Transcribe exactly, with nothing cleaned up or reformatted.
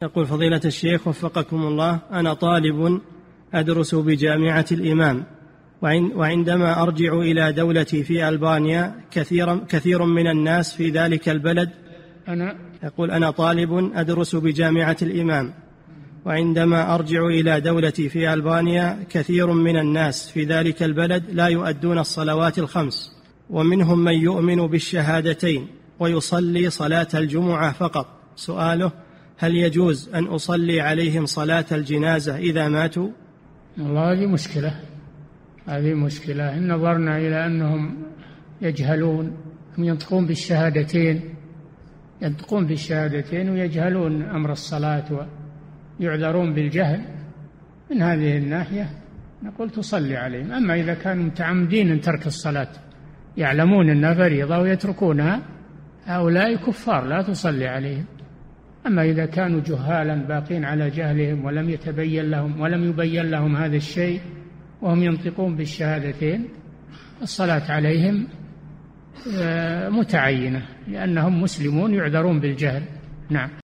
يقول فضيلة الشيخ وفقكم الله، أنا طالب أدرس بجامعة الإمام، وعندما أرجع إلى دولتي في ألبانيا كثير, كثير من الناس في ذلك البلد أنا يقول أنا طالب أدرس بجامعة الإمام، وعندما أرجع إلى دولتي في ألبانيا كثير من الناس في ذلك البلد لا يؤدون الصلوات الخمس، ومنهم من يؤمن بالشهادتين ويصلي صلاة الجمعة فقط. سؤاله: هل يجوز أن أصلي عليهم صلاة الجنازة إذا ماتوا؟ والله هذه مشكلة، هذه مشكلة. إن نظرنا إلى أنهم يجهلون، هم ينطقون بالشهادتين ينطقون بالشهادتين ويجهلون أمر الصلاة ويعذرون بالجهل، من هذه الناحية نقول تصلي عليهم. أما إذا كانوا متعمدين أن ترك الصلاة، يعلمون أنها فريضة ويتركونها، هؤلاء كفار لا تصلي عليهم. أما إذا كانوا جهالا باقين على جهلهم ولم يتبين لهم ولم يبين لهم هذا الشيء وهم ينطقون بالشهادتين، الصلاة عليهم متعينة، لأنهم مسلمون يعذرون بالجهل. نعم.